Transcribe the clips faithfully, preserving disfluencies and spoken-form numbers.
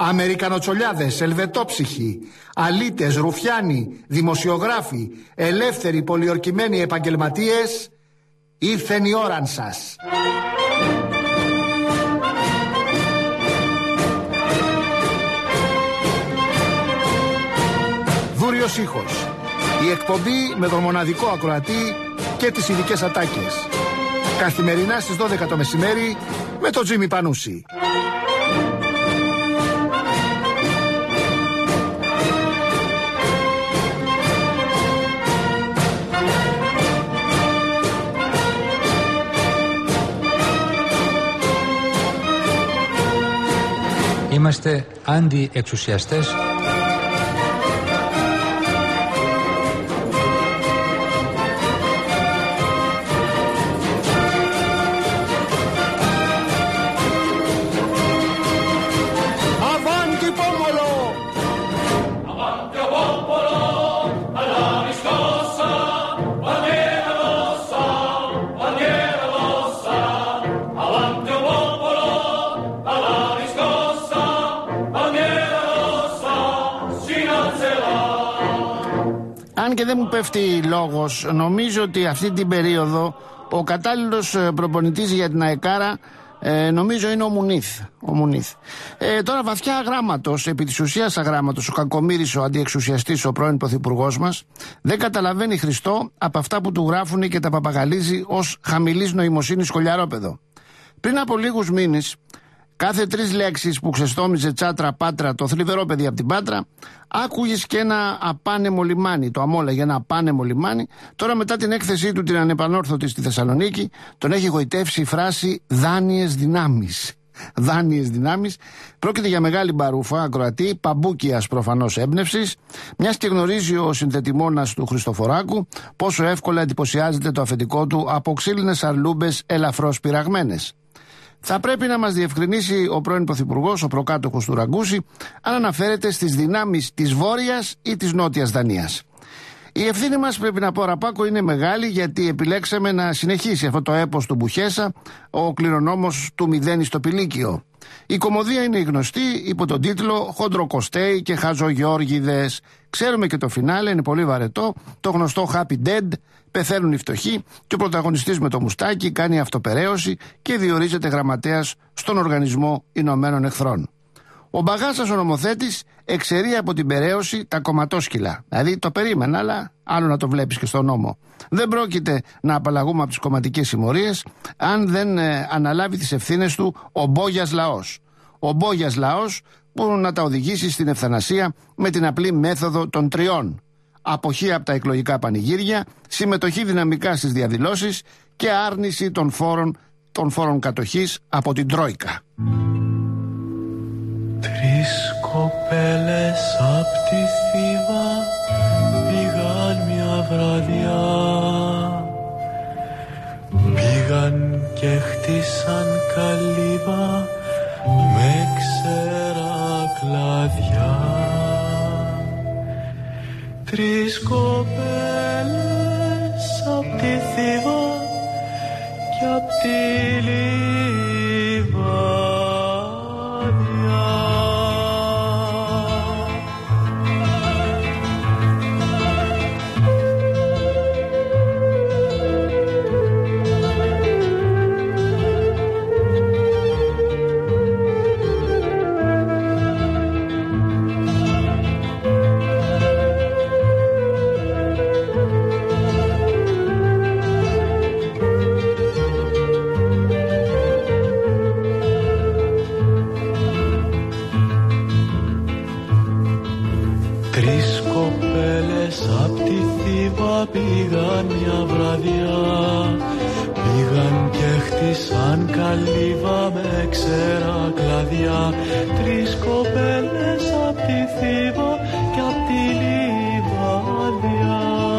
Αμερικανοτσολιάδες, ελβετόψυχοι, αλήτες, ρουφιάνοι, δημοσιογράφοι, ελεύθεροι, πολιορκημένοι επαγγελματίες, ήρθεν η ώραν σας. Δούριος ήχος. Η εκπομπή με τον μοναδικό ακροατή και τις ειδικές ατάκες. Καθημερινά στις δώδεκα το μεσημέρι με τον Τζίμι Πανούση. Είμαστε αντι-εξουσιαστές. Αν και δεν μου πέφτει λόγος, νομίζω ότι αυτή την περίοδο ο κατάλληλος προπονητής για την ΑΕΚΑΡΑ ε, νομίζω είναι ο Μουνίθ. Ο Μουνίθ. Ε, τώρα βαθιά αγράμματος, επί της ουσίας αγράμματος, ο κακομοίρης, ο αντιεξουσιαστής, ο πρώην πρωθυπουργός μας, δεν καταλαβαίνει Χριστό από αυτά που του γράφουν και τα παπαγαλίζει ως χαμηλής νοημοσύνης σχολιαρόπεδο. Πριν από λίγους μήνες, κάθε τρεις λέξεις που ξεστόμιζε Τσάτρα Πάτρα, το θλιβερό παιδί από την Πάτρα, άκουγες και ένα απάνεμο λιμάνι. Το αμόλαγε ένα απάνεμο λιμάνι. Τώρα, μετά την έκθεσή του την ανεπανόρθωτη στη Θεσσαλονίκη, τον έχει γοητεύσει η φράση δάνειες δυνάμεις. Δάνειες δυνάμεις. Πρόκειται για μεγάλη μπαρούφα, ακροατή, παμπούκιας προφανώς έμπνευσης, μιας και γνωρίζει ο συνθετημόνας του Χριστοφοράκου πόσο εύκολα εντυπωσιάζεται το αφεντικό του από ξύλινες αρλούμπες ελαφρώς πειραγμένες. Θα πρέπει να μας διευκρινίσει ο πρώην πρωθυπουργός, ο προκάτοχος του Ραγκούση, αν αναφέρεται στις δυνάμεις της Βόρειας ή της Νότιας Δανίας. Η ευθύνη μας, πρέπει να πω, Ραπάκο, είναι μεγάλη, γιατί επιλέξαμε να συνεχίσει αυτό το έπος του Μπουχέσα, ο κληρονόμος του μηδέν στο Πηλίκιο. Η κωμωδία είναι γνωστή υπό τον τίτλο «Χοντροκοστέοι και Χαζογιώργιδες». Ξέρουμε και το φινάλε, είναι πολύ βαρετό, το γνωστό Happy Dead. Πεθαίνουν οι φτωχοί και ο πρωταγωνιστής με το μουστάκι κάνει αυτοπεραίωση και διορίζεται γραμματέας στον Οργανισμό Ηνωμένων Εχθρών. Ο Μπαγάσας, ο νομοθέτης, εξαιρεί από την περαίωση τα κομματόσκυλα. Δηλαδή το περίμενα, αλλά άλλο να το βλέπεις και στον νόμο. Δεν πρόκειται να απαλλαγούμε από τις κομματικές συμμορίες αν δεν ε, αναλάβει τις ευθύνες του ο Μπόγιας λαός. Ο Μπόγιας λαός που να τα οδηγήσει στην ευθανασία με την απλή μέθοδο των τριών. Αποχή από τα εκλογικά πανηγύρια, συμμετοχή δυναμικά στις διαδηλώσεις και άρνηση των φόρων, των φόρων κατοχής από την Τρόικα. Τρεις κοπέλες απ' τη Θήβα πήγαν μια βραδιά, πήγαν και χτίσαν καλύβα με ξερά κλαδιά. Τρεις κοπέλες απ' τη Θήβα και απ' τη Λιβαδιά. Πήγαν μια βραδιά, πήγαν και χτίσαν καλύβα με ξερά κλαδιά. Τρεις κοπέλες απ' τη Θήβα και απ' τη Λιβαδιά.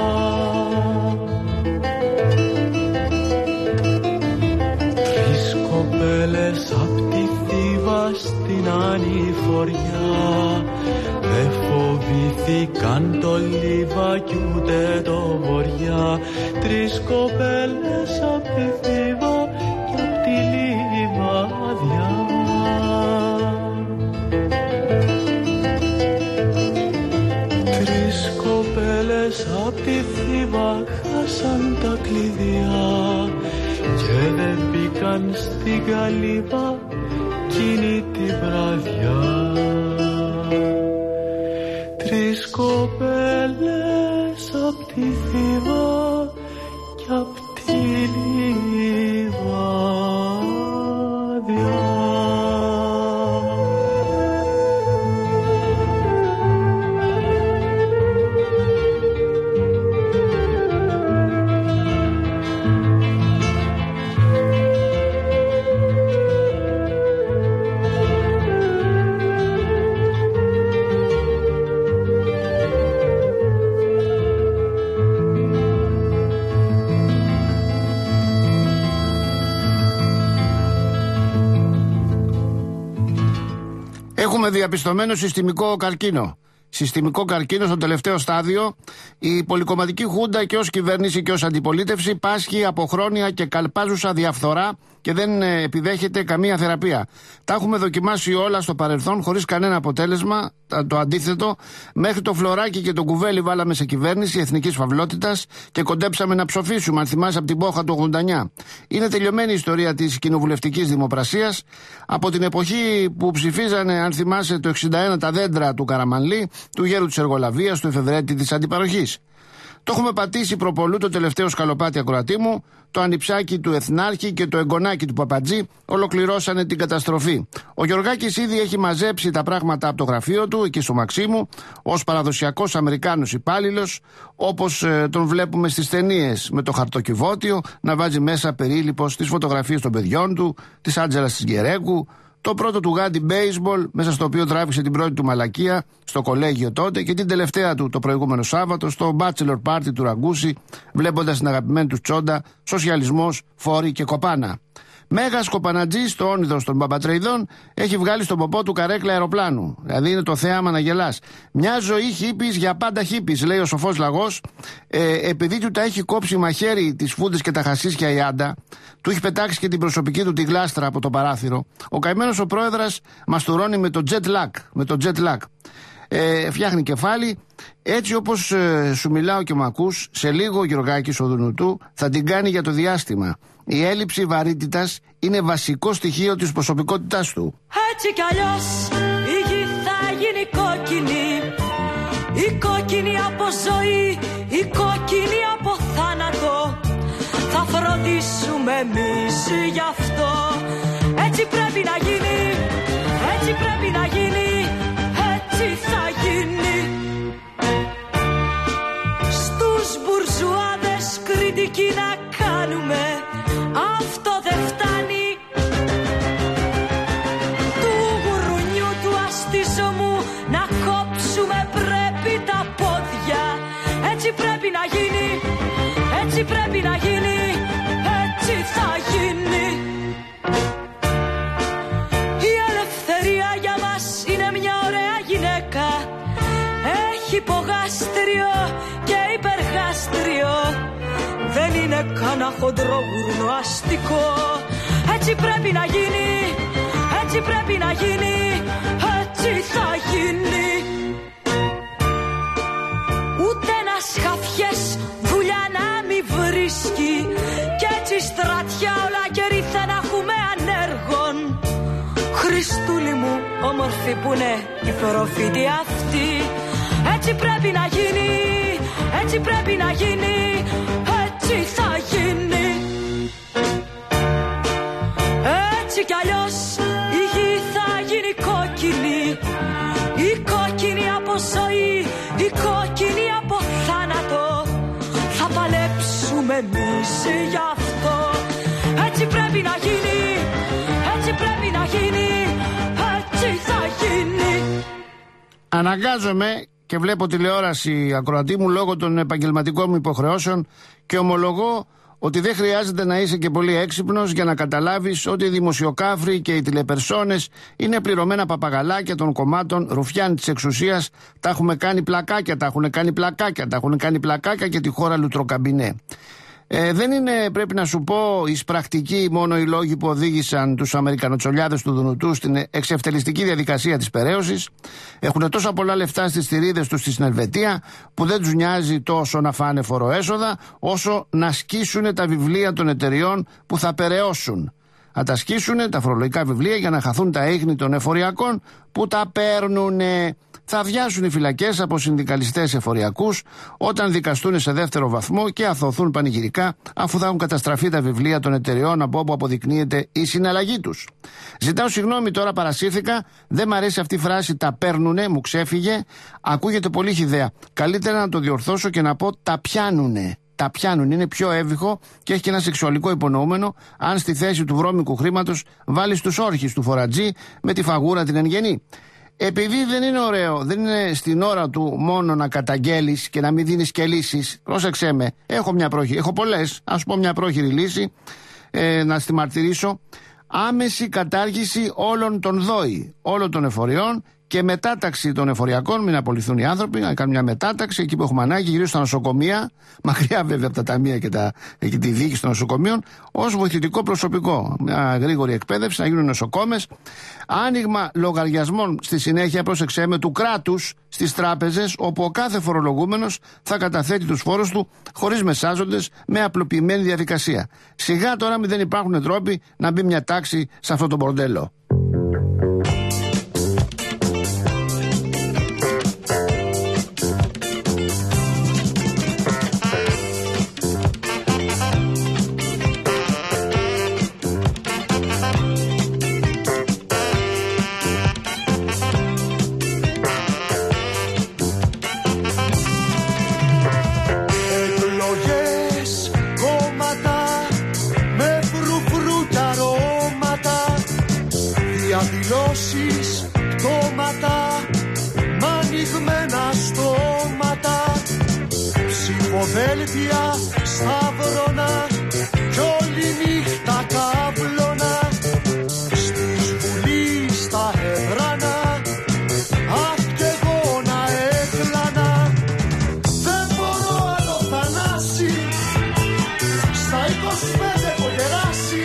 Τρεις κοπέλες απ' τη Θήβα στην ανηφοριά, δεν φοβήθηκαν το Λίβα κι ούτε το Βοριά. Τρεις κοπέλες απ' τη Θήβα κι απ' τη Λιβαδιά. απ' τη Θήβα χάσαν τα κλειδιά και δεν μπήκαν στην καλύβα εκείνη τη βραδιά. Τρεις κοπέλες απ' τη Θήβα κι απ' τη Λιβάδια. Έχουμε διαπιστωμένο συστημικό καρκίνο. Συστημικό καρκίνο στο τελευταίο στάδιο. Η πολυκομματική χούντα και ως κυβέρνηση και ως αντιπολίτευση πάσχει από χρόνια και καλπάζουσα διαφθορά και δεν επιδέχεται καμία θεραπεία. Τα έχουμε δοκιμάσει όλα στο παρελθόν χωρίς κανένα αποτέλεσμα. Το αντίθετο, μέχρι το Φλωράκι και το Κουβέλι βάλαμε σε κυβέρνηση εθνικής φαυλότητας και κοντέψαμε να ψοφήσουμε, αν θυμάσαι, από την Πόχα του ογδόντα εννιά. Είναι τελειωμένη η ιστορία της κοινοβουλευτικής δημοπρασίας. Από την εποχή που ψηφίζανε, αν θυμάσαι, το εξήντα ένα τα δέντρα του Καραμανλή, του γέρου της Εργολαβίας, του εφεδρέτη της αντιπαροχής. Το έχουμε πατήσει προπολού το τελευταίο σκαλοπάτι ακροατή μου, το ανιψάκι του Εθνάρχη και το εγγονάκι του Παπατζή ολοκληρώσανε την καταστροφή. Ο Γιωργάκης ήδη έχει μαζέψει τα πράγματα από το γραφείο του, εκεί στο Μαξίμου, ως παραδοσιακός Αμερικάνος υπάλληλος, όπως ε, τον βλέπουμε στις ταινίες, με το χαρτοκιβώτιο να βάζει μέσα περίληπος τις φωτογραφίες των παιδιών του, της Άντζελας της Γκερέκου, το πρώτο του γάντι μπέισμπολ, μέσα στο οποίο τράβηξε την πρώτη του μαλακία στο κολέγιο τότε, και την τελευταία του το προηγούμενο Σάββατο στο bachelor party του Ραγκούση, βλέποντας την αγαπημένη του τσόντα «Σοσιαλισμός, φόροι και κοπάνα». Μέγας κοπανατζής στο όνειδος των Παπατρεϊδών έχει βγάλει στον ποπό του καρέκλα αεροπλάνου. Δηλαδή είναι το θέαμα να γελάς. Μια ζωή χίπης για πάντα χίπης, λέει ο σοφός λαγός. Ε, επειδή του τα έχει κόψει μαχαίρι τις φούντες και τα χασίσια η Άντα, του έχει πετάξει και την προσωπική του τη γλάστρα από το παράθυρο. Ο καημένος ο πρόεδρας μαστουρώνει με το jet lag. Με το jet lag. Ε, φτιάχνει κεφάλι. Έτσι όπως ε, σου μιλάω και μ' ακούς, σε λίγο ο Γιωργάκης ο Δουνουτού θα την κάνει για το διάστημα. Η έλλειψη βαρύτητας είναι βασικό στοιχείο της προσωπικότητάς του. Έτσι κι αλλιώς η γη θα γίνει κόκκινη. Η κόκκινη από ζωή, η κόκκινη από θάνατο. Θα φροντίσουμε εμείς γι' αυτό. Έτσι πρέπει να γίνει, έτσι πρέπει να γίνει, έτσι θα γίνει. Στους μπουρζουάδες κριτική να κάνουμε, αυτό δεν φτάνει. Του γουρουνιού του αστίζομου να κόψουμε πρέπει τα πόδια. Έτσι πρέπει να γίνει, έτσι πρέπει να γίνει, έτσι θα γίνει. Η ελευθερία για μας είναι μια ωραία γυναίκα. Έχει υπογάστριο και υπεργάστριο. Δεν είναι κανένα χοντρό γουρνό αστικό. Έτσι πρέπει να γίνει, έτσι πρέπει να γίνει, έτσι θα γίνει. Ούτε ένας χαφιές δουλειά να μη βρίσκει. Κι έτσι στρατιά όλα κερίθα να έχουμε ανέργων. Χριστούλη μου, όμορφη που είναι η προφήτη αυτή. Έτσι πρέπει να γίνει, έτσι πρέπει να γίνει, έτσι θα γίνει. Έτσι κι αλλιώς η γη θα γίνει κόκκινη. Η κόκκινη από ζωή, η κόκκινη από θάνατο. Θα παλέψουμε εμείς γι' αυτό. Έτσι πρέπει να γίνει, έτσι πρέπει να γίνει, έτσι θα γίνει. Αναγκάζομαι και βλέπω τηλεόραση, ακροατή μου, λόγω των επαγγελματικών μου υποχρεώσεων, και ομολογώ ότι δεν χρειάζεται να είσαι και πολύ έξυπνος για να καταλάβεις ότι οι δημοσιοκάφροι και οι τηλεπερσόνες είναι πληρωμένα παπαγαλάκια των κομμάτων, ρουφιάνοι της εξουσίας. Τα έχουμε κάνει πλακάκια, τα έχουν κάνει πλακάκια, τα έχουν κάνει πλακάκια και τη χώρα λουτροκαμπινέ. Ε, δεν είναι, πρέπει να σου πω, εισπρακτικοί μόνο οι λόγοι που οδήγησαν τους Αμερικανοτσολιάδες του Δουνουτού στην εξευτελιστική διαδικασία της περαίωσης. Έχουν τόσα πολλά λεφτά στις θηρίδες τους στην Ελβετία που δεν τους νοιάζει τόσο να φάνε φοροέσοδα όσο να σκίσουν τα βιβλία των εταιριών που θα περαιώσουν. Να τα σκίσουν τα φορολογικά βιβλία για να χαθούν τα ίχνη των εφοριακών που τα παίρνουν. Θα αδειάσουν οι φυλακές από συνδικαλιστές εφοριακούς όταν δικαστούν σε δεύτερο βαθμό και αθωωθούν πανηγυρικά αφού θα έχουν καταστραφεί τα βιβλία των εταιριών από όπου αποδεικνύεται η συναλλαγή τους. Ζητάω συγγνώμη, τώρα παρασύρθηκα. Δεν μ' αρέσει αυτή η φράση «τα παίρνουνε», μου ξέφυγε. Ακούγεται πολύ χυδαία. Καλύτερα να το διορθώσω και να πω «τα πιάνουνε». Τα πιάνουν, είναι πιο εύβυχο και έχει και ένα σεξουαλικό υπονοούμενο αν στη θέση του βρώμικου χρήματος βάλεις τους όρχες του φορατζή με τη φαγούρα την εν γενή. Επειδή δεν είναι ωραίο, δεν είναι στην ώρα του μόνο να καταγγέλεις και να μην δίνεις και λύσεις. Πρόσεξέ με, έχω μια πρόχειρη, έχω πολλές, ας πω μια πρόχειρη λύση, ε, να στη μαρτυρήσω. Άμεση κατάργηση όλων των ΔΟΗ, όλων των εφοριών και μετάταξη των εφοριακών, μην απολυθούν οι άνθρωποι, να κάνουν μια μετάταξη εκεί που έχουμε ανάγκη, γύρω στα νοσοκομεία, μακριά βέβαια από τα ταμεία και, τα, και τη διοίκηση των νοσοκομείων, ως βοηθητικό προσωπικό. Μια γρήγορη εκπαίδευση, να γίνουν νοσοκόμες. Άνοιγμα λογαριασμών στη συνέχεια, πρόσεξέ με, του κράτους στις τράπεζες, όπου ο κάθε φορολογούμενος θα καταθέτει τους φόρους του χωρίς μεσάζοντες, με απλοποιημένη διαδικασία. Σιγά τώρα μην δεν υπάρχουν τρόποι να μπει μια τάξη σε αυτό το μπορντέλο. Διαδηλώσεις, πτώματα, μ' ανοιγμένα στόματα, ψηφοδέλτια, σταύρωνα κι όλη νύχτα καύλωνα, στη Βουλή στα έδρανα, αχ κι εγώ να έκλανα. Δεν μπορώ άλλο Θανάση, στα είκοσι πέντε έχω γεράσει.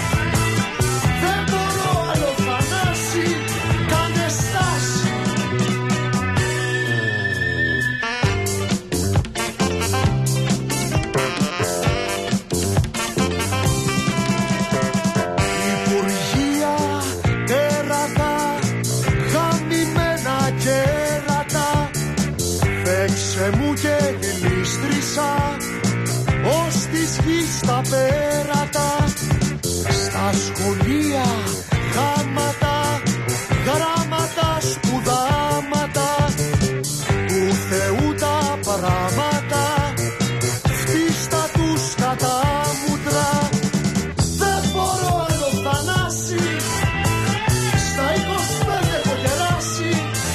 Μου και γλίστρισα ως της γης τα πέρατα, στα σχολεία γάματα, γράμματα, σπουδάματα, του Θεού τα πράματα, φτύστα τους κατά μούτρα. Δεν μπορώ άλλο Θανάση, στα είκοσι πέντε έχω γεράσει.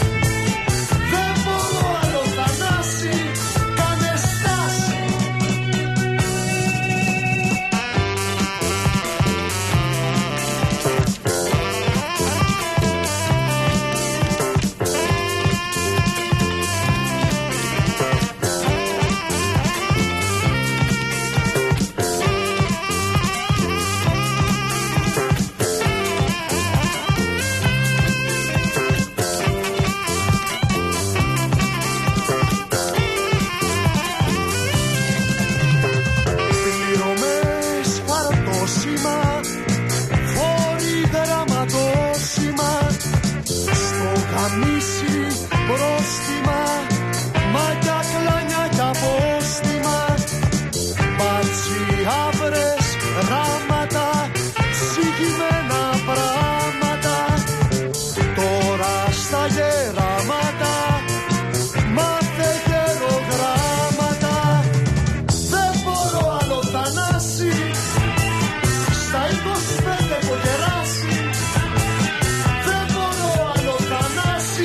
Πρόστιμα, μάτια, κλάνια κι απόστιμα, μπάτσι, άβρες, γράμματα, ψυχημένα πράματα. Τώρα στα γεράματα μάθε γερογράμματα. Δεν μπορώ άλλο Θανάση, στα είκοσι πέντε έχω γεράσει. Δεν μπορώ άλλο Θανάση,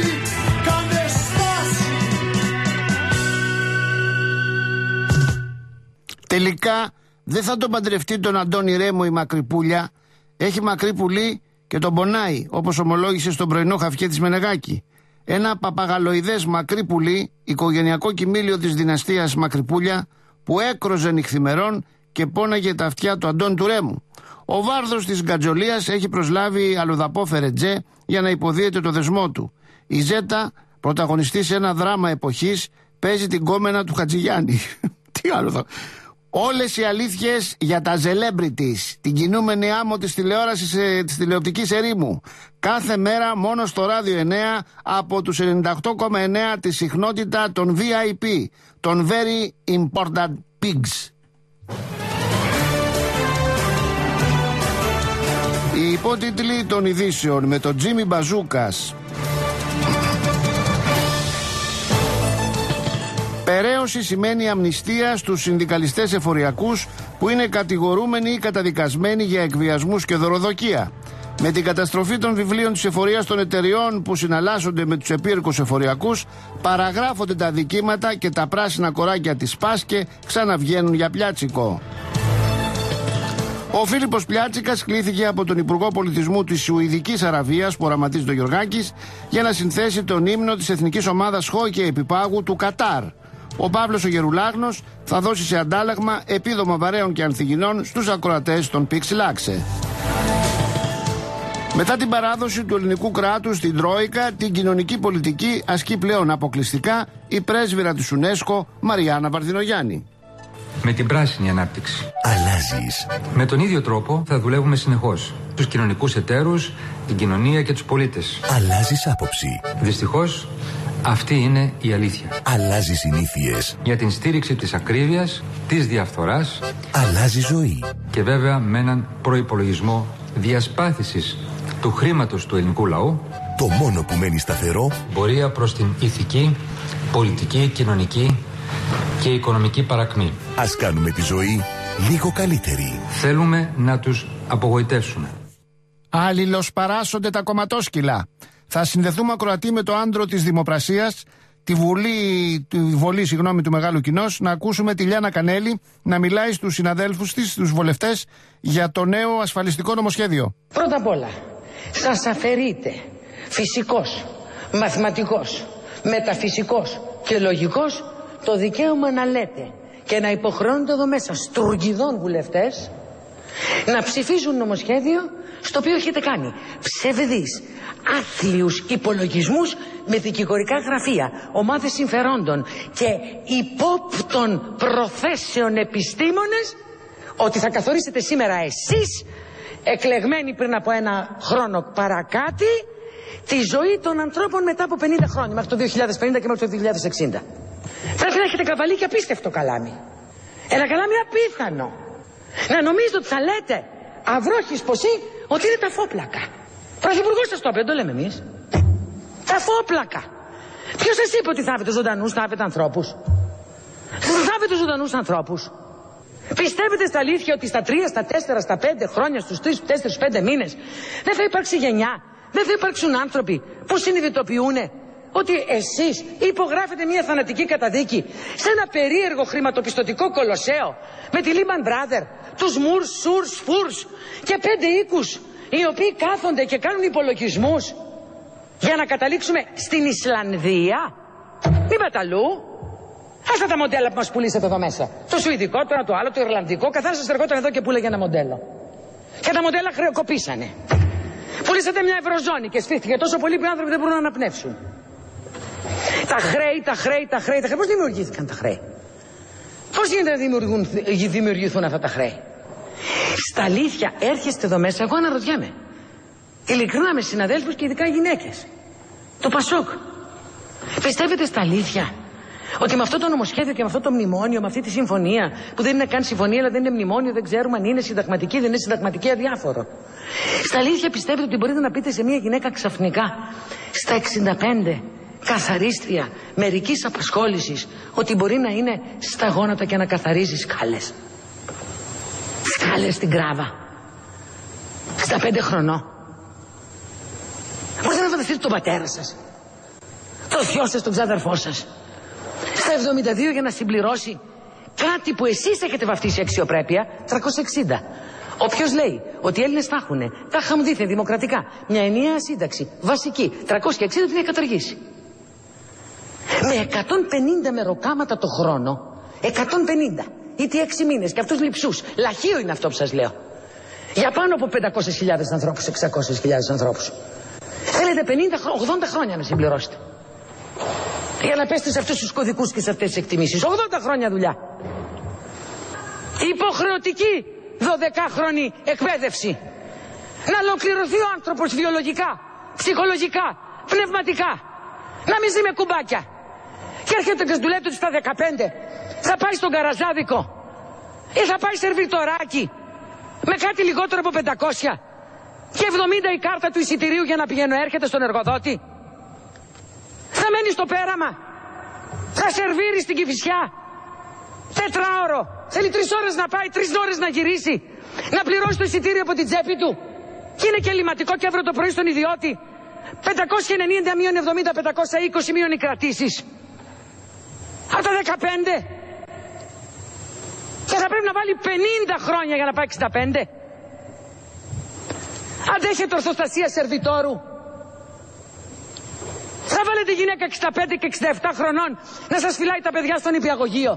τελικά δεν θα τον παντρευτεί τον Αντώνη Ρέμο η Μακρυπούλια. Έχει μακρύ πουλί και τον πονάει, όπως ομολόγησε στον πρωινό χαφιέ της Μενεγάκη. Ένα παπαγαλοειδές μακρύ πουλί, οικογενειακό κοιμήλιο της δυναστείας Μακρυπούλια, που έκροζε νυχθημερών και πόναγε τα αυτιά του Αντώνη του Ρέμου. Ο Βάρδος της Γκατζολίας έχει προσλάβει αλλοδαπό Φερετζέ για να υποδίεται το δεσμό του. Η Ζέτα, πρωταγωνιστή σε ένα δράμα εποχής, παίζει την κόμενα του Χατζηγιάννη. Τι άλλο θα... Όλες οι αλήθειες για τα celebrities, την κινούμενη άμμο της τηλεόρασης, ε, της τηλεοπτικής ερήμου. Κάθε μέρα μόνο στο Ράδιο εννέα από τους ενενήντα οκτώ κόμμα εννέα τη συχνότητα των βι άι πι, των Very Important Pigs. Οι υπότιτλοι των ειδήσεων με τον Τζίμι Μπαζούκας. Περαίωση σημαίνει αμνηστία στους συνδικαλιστές εφοριακούς που είναι κατηγορούμενοι ή καταδικασμένοι για εκβιασμούς και δωροδοκία. Με την καταστροφή των βιβλίων της εφορίας των εταιριών που συναλλάσσονται με τους επίρκους εφοριακούς, παραγράφονται τα δικήματα και τα πράσινα κοράκια της Πάσκε ξαναβγαίνουν για πιάτσικο. Ο Φίλιππος Πλιάτσικας κλήθηκε από τον Υπουργό Πολιτισμού της Σουηδικής Αραβίας, που οραματίζει το Γιωργάκης, για να συνθέσει τον ύμνο της εθνικής ομάδας χόκκι επιπάγου του Κατάρ. Ο Παύλος ο Γερουλάχνος θα δώσει σε αντάλλαγμα επίδομα βαρέων και ανθυγινών στους ακροατές των Πιξιλάξε. Μετά την παράδοση του ελληνικού κράτους στην Τρόικα, την κοινωνική πολιτική ασκεί πλέον αποκλειστικά η πρέσβυρα της UNESCO, Μαριάννα Βαρδινογιάννη. Με την πράσινη ανάπτυξη. Αλλάζεις. Με τον ίδιο τρόπο θα δουλεύουμε συνεχώς. Τους κοινωνικούς εταίρους, την κοινωνία και τους πολίτες. Αλλάζεις άποψη. Δυστυχώς, αυτή είναι η αλήθεια. Αλλάζεις συνήθειες. Για την στήριξη της ακρίβειας, της διαφθοράς. Αλλάζεις ζωή. Και βέβαια με έναν προϋπολογισμό διασπάθησης του χρήματος του ελληνικού λαού. Το μόνο που μένει σταθερό. Πορεία προς την ηθική, πολιτική, κοινωνική και οικονομική παρακμή. Ας κάνουμε τη ζωή λίγο καλύτερη. Θέλουμε να τους απογοητεύσουμε. Αλληλοσπαράσσονται τα κομματόσκυλα. Θα συνδεθούμε ακροατή με το άντρο της Δημοπρασίας, τη βουλή, τη βολή συγγνώμη, του Μεγάλου Κοινός, να ακούσουμε τη Λιάννα Κανέλη να μιλάει στους συναδέλφους της, στους βουλευτές, για το νέο ασφαλιστικό νομοσχέδιο. Πρώτα απ' όλα, σας αφαιρείται φυσικός, μαθηματικός, μεταφυσικός και λογικός το δικαίωμα να λέτε και να υποχρεώνονται εδώ μέσα στουργιδών βουλευτές να ψηφίζουν νομοσχέδιο στο οποίο έχετε κάνει ψευδείς, άθλιους υπολογισμούς με δικηγορικά γραφεία, ομάδες συμφερόντων και υπόπτων προθέσεων επιστήμονες ότι θα καθορίσετε σήμερα εσείς, εκλεγμένοι πριν από ένα χρόνο παρακάτι, τη ζωή των ανθρώπων μετά από πενήντα χρόνια, μέχρι το δύο χιλιάδες πενήντα και μέχρι το δύο χιλιάδες εξήντα. Πρέπει να έχετε καβαλεί και απίστευτο καλάμι. Ένα καλάμι απίθανο. Να νομίζετε ότι θα λέτε αυρόχης ποσή ότι είναι τα φόπλακα. Πρωθυπουργός σας το είπε, δεν το λέμε εμείς. Τα φόπλακα. Ποιος σας είπε ότι θα έβετε ζωντανούς, θα έβετε ανθρώπους? Δεν θα έβετε ζωντανούς ανθρώπους. Πιστεύετε στα αλήθεια ότι στα τρία, στα τέσσερα, στα πέντε χρόνια, στους τρεις, τέσσερις, πέντε μήνες δεν θα υπάρξει γενιά, δεν θα υπάρξουν άνθρωποι που συνειδητοποιούν ότι εσείς υπογράφετε μια θανατική καταδίκη σε ένα περίεργο χρηματοπιστωτικό κολοσσέο με τη Lehman Brothers, τους Moors, Sours, Fours και πέντε οίκους οι οποίοι κάθονται και κάνουν υπολογισμούς για να καταλήξουμε στην Ισλανδία? Μη παταλού. Αυτά τα μοντέλα που μας πουλήσατε εδώ μέσα. Το σουηδικό, το ένα το άλλο, το ιρλανδικό. Καθώς σας ερχόταν εδώ και πουλάγε ένα μοντέλο. Και τα μοντέλα χρεοκοπήσανε. Πουλήσατε μια ευρωζώνη και σφίχτηκε τόσο πολύ που οι άνθρωποι δεν μπορούν να αναπνεύσουν. Τα χρέη, τα χρέη, τα χρέη, τα χρέη. Πώς δημιουργήθηκαν τα χρέη? Πώς γίνεται να δημιουργηθούν, δημιουργηθούν αυτά τα χρέη? Στα αλήθεια έρχεστε εδώ μέσα, εγώ αναρωτιέμαι. Ειλικρινά με συναδέλφους και ειδικά γυναίκες. Το Πασόκ. Πιστεύετε στα αλήθεια ότι με αυτό το νομοσχέδιο και με αυτό το μνημόνιο, με αυτή τη συμφωνία, που δεν είναι καν συμφωνία, αλλά δεν είναι μνημόνιο, δεν ξέρουμε αν είναι συνταγματική, δεν είναι συνταγματική, αδιάφορο. Στα αλήθεια πιστεύετε ότι μπορείτε να πείτε σε μια γυναίκα ξαφνικά, στα εξήντα πέντε, καθαρίστρια μερικής απασχόλησης, ότι μπορεί να είναι στα γόνατα και να καθαρίζει σκάλες? Σκάλες στην Κράβα. Στα πέντε χρονών. Μπορείτε να φανταστείτε τον πατέρα σας, το θειό σας, τον ξάδερφό σας, στα εβδομήντα δύο για να συμπληρώσει κάτι που εσείς έχετε βαφτίσει αξιοπρέπεια, τριακόσια εξήντα. Όποιος λέει ότι οι Έλληνες θα έχουν, τα είχαμε δίθεν δημοκρατικά, μια ενιαία σύνταξη, βασική, τριακόσια εξήντα την έχει καταργήσει. Με εκατόν πενήντα μεροκάματα το χρόνο, εκατόν πενήντα, ή τι έξι μήνες. Και αυτούς λειψούς. Λαχείο είναι αυτό που σας λέω. Για πάνω από πεντακόσιες χιλιάδες ανθρώπους, εξακόσιες χιλιάδες ανθρώπους. Θέλετε πενήντα, ογδόντα χρόνια να συμπληρώσετε. Για να πέστε σε αυτούς τους κωδικούς και σε αυτές τις εκτιμήσεις. ογδόντα χρόνια δουλειά. Υποχρεωτική δωδεκάχρονη εκπαίδευση. Να ολοκληρωθεί ο άνθρωπος βιολογικά, ψυχολογικά, πνευματικά. Να μην ζει με κουμπάκια. Και έρχεται και του λέτε ότι στα δεκαπέντε θα πάει στον καραζάδικο ή θα πάει σερβιτοράκι με κάτι λιγότερο από πεντακόσια και εβδομήντα η κάρτα του εισιτηρίου για να πηγαίνω έρχεται στον εργοδότη. Θα μένει στο πέραμα. Θα σερβίρει στην Κηφισιά. Τετράωρο. Θέλει τρεις ώρες να πάει, τρεις ώρες να γυρίσει. Να πληρώσει το εισιτήριο από την τσέπη του. Και είναι και ελληματικό και αύριο το πρωί στον ιδιώτη. πεντακόσια ενενήντα μείον εβδομήντα, πεντακόσια είκοσι μείον οι κρατήσεις. Από τα δεκαπέντε. Και θα πρέπει να βάλει πενήντα χρόνια για να πάει εξήντα πέντε. Αντέχετε ορθοστασία σερβιτόρου. Θα βάλετε γυναίκα εξήντα πέντε και εξήντα επτά χρονών να σας φυλάει τα παιδιά στον νηπιαγωγείο.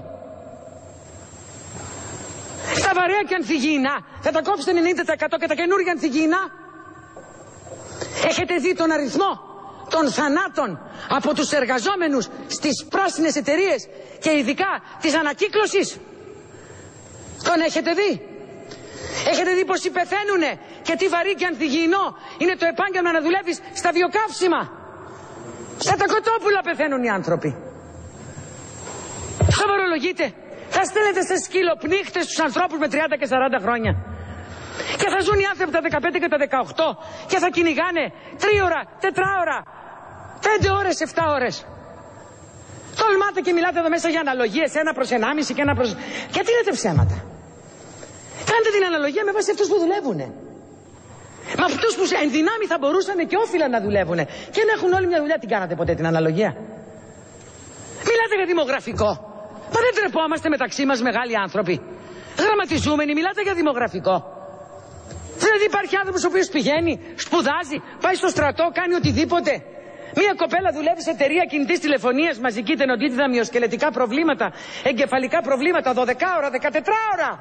Στα βαρέα και ανθυγιεινά θα τα κόψετε ενενήντα τοις εκατό και τα καινούργια ανθυγιεινά. Έχετε δει τον αριθμό των θανάτων από τους εργαζόμενους στις πράσινες εταιρείες και ειδικά της ανακύκλωσης? Τον έχετε δει? Έχετε δει πως πεθαίνουνε και τι βαρύ και ανθυγιεινό είναι το επάγγελμα να δουλεύεις στα βιοκαύσιμα? Στα τα κοτόπουλα πεθαίνουν οι άνθρωποι. Σοβαρολογείτε? Θα στέλνετε σε σκυλοπνίχτες τους ανθρώπους με τριάντα και σαράντα χρόνια. Και θα ζουν οι άνθρωποι τα δεκαπέντε και τα δεκαοκτώ και θα κυνηγάνε τρίωρα, τετράωρα, πέντε ώρες, εφτά ώρες. Τολμάτε και μιλάτε εδώ μέσα για αναλογίες, ένα προς ενάμιση και ένα προς... Γιατί λέτε ψέματα? Κάντε την αναλογία με βάση αυτούς που δουλεύουνε. Με αυτούς που εν δυνάμει θα μπορούσαν και όφυλαν να δουλεύουνε. Και να έχουν όλη μια δουλειά. Την κάνατε ποτέ την αναλογία? Μιλάτε για δημογραφικό. Μα δεν τρεπόμαστε μεταξύ μας μεγάλοι άνθρωποι? Γραμματιζούμενοι, μιλάτε για δημογραφικό. Δηλαδή υπάρχει άνθρωπος ο οποίος πηγαίνει, σπουδάζει, πάει στο στρατό, κάνει οτιδήποτε. Μία κοπέλα δουλεύει σε εταιρεία κινητής τηλεφωνίας, μαζική τενοντίτιδα, μυοσκελετικά προβλήματα, εγκεφαλικά προβλήματα, δώδεκα ώρα, δεκατέσσερα ώρα.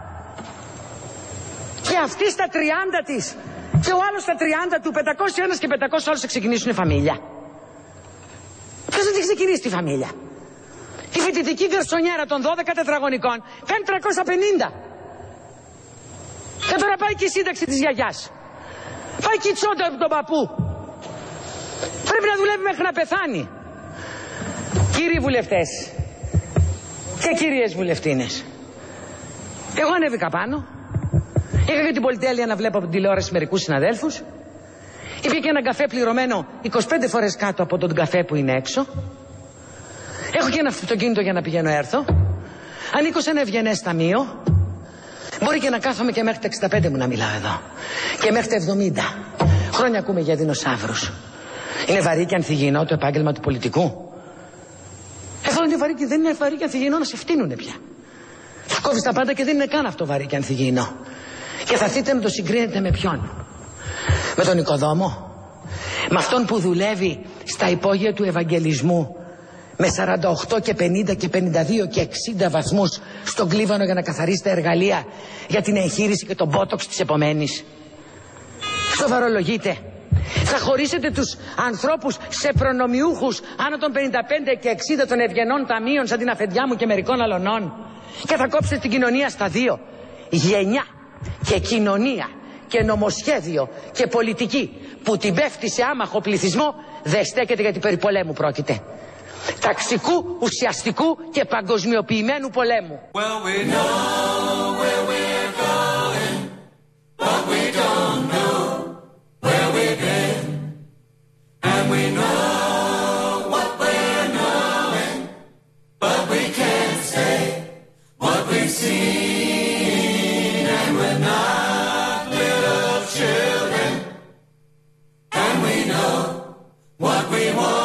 Και αυτή στα τριάντα της και ο άλλος στα τριάντα του, πεντακόσια ένα και πεντακόσια άλλους θα ξεκινήσουν φαμίλια. Ποιος δεν έχει ξεκινήσει τη φαμίλια? Η φοιτητική γκαρσονιέρα των δώδεκα τετραγωνικών κάνει τριακόσια πενήντα. Και τώρα πάει και η σύνταξη της γιαγιάς. Πάει και η τσόντα από τον παππού. Πρέπει να δουλεύει μέχρι να πεθάνει. Κύριοι βουλευτές και κυρίες βουλευτίνες, εγώ ανέβηκα πάνω. Είχα και την πολυτέλεια να βλέπω από την τηλεόραση μερικούς συναδέλφους. Υπήρχε και έναν καφέ πληρωμένο είκοσι πέντε φορές κάτω από τον καφέ που είναι έξω. Έχω και ένα αυτοκίνητο για να πηγαίνω έρθω. Ανήκω σε ένα ευγενές ταμείο. Μπορεί και να κάθομαι και μέχρι τα εξήντα πέντε μου να μιλάω εδώ. Και μέχρι τα εβδομήντα. Χρόνια ακούμε για δεινοσαύρους. Είναι βαρύ και ανθυγιεινό το επάγγελμα του πολιτικού? Εδώ είναι βαρύ και δεν είναι βαρύ και ανθυγιεινό να σε φτύνουνε πια. Θα κόβεις τα πάντα και δεν είναι καν αυτό βαρύ και ανθυγιεινό. Και θα έρθετε να το συγκρίνετε με ποιον? Με τον οικοδόμο? Με αυτόν που δουλεύει στα υπόγεια του Ευαγγελισμού με σαράντα οκτώ και πενήντα και πενήντα δύο και εξήντα βαθμούς στον κλίβανο για να καθαρίσει τα εργαλεία για την εγχείρηση και τον μπότοξ της επομένης? Σοβαρολογείτε? Θα χωρίσετε τους ανθρώπους σε προνομιούχους άνω των πενήντα πέντε και εξήντα των ευγενών ταμείων σαν την αφεντιά μου και μερικών αλωνών? Και θα κόψετε την κοινωνία στα δύο? Γενιά και κοινωνία και νομοσχέδιο και πολιτική που την πέφτει σε άμαχο πληθυσμό δεν στέκεται, γιατί περί πολέμου πρόκειται. Ταξικού, ουσιαστικού και παγκοσμιοποιημένου πολέμου. Well, we know where we're going, but we don't know where we've been. And we know what we're knowing, but we can't say what we've seen. And we're not little children, and we know what we want.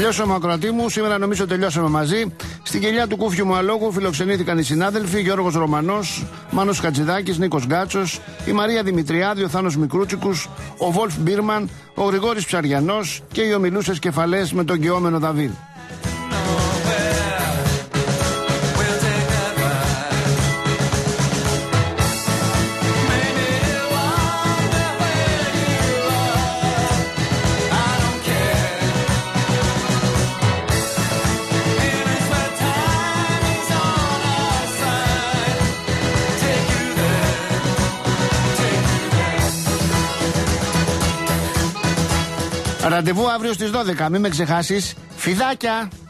Τελειώσαμε, ακροατή μου. Σήμερα νομίζω τελειώσαμε μαζί. Στην κελιά του Κούφιου μου αλόγου φιλοξενήθηκαν οι συνάδελφοι Γιώργος Ρωμανός, Μάνος Χατζηδάκης, Νίκος Γκάτσος, η Μαρία Δημητριάδη, ο Θάνος Μικρούτσικους, ο Βολφ Μπίρμαν, ο Γρηγόρης Ψαριανός και οι ομιλούσες κεφαλές με τον γεώμενο Δαβίδ. Ραντεβού αύριο στις δώδεκα, μην με ξεχάσεις. Φιδάκια!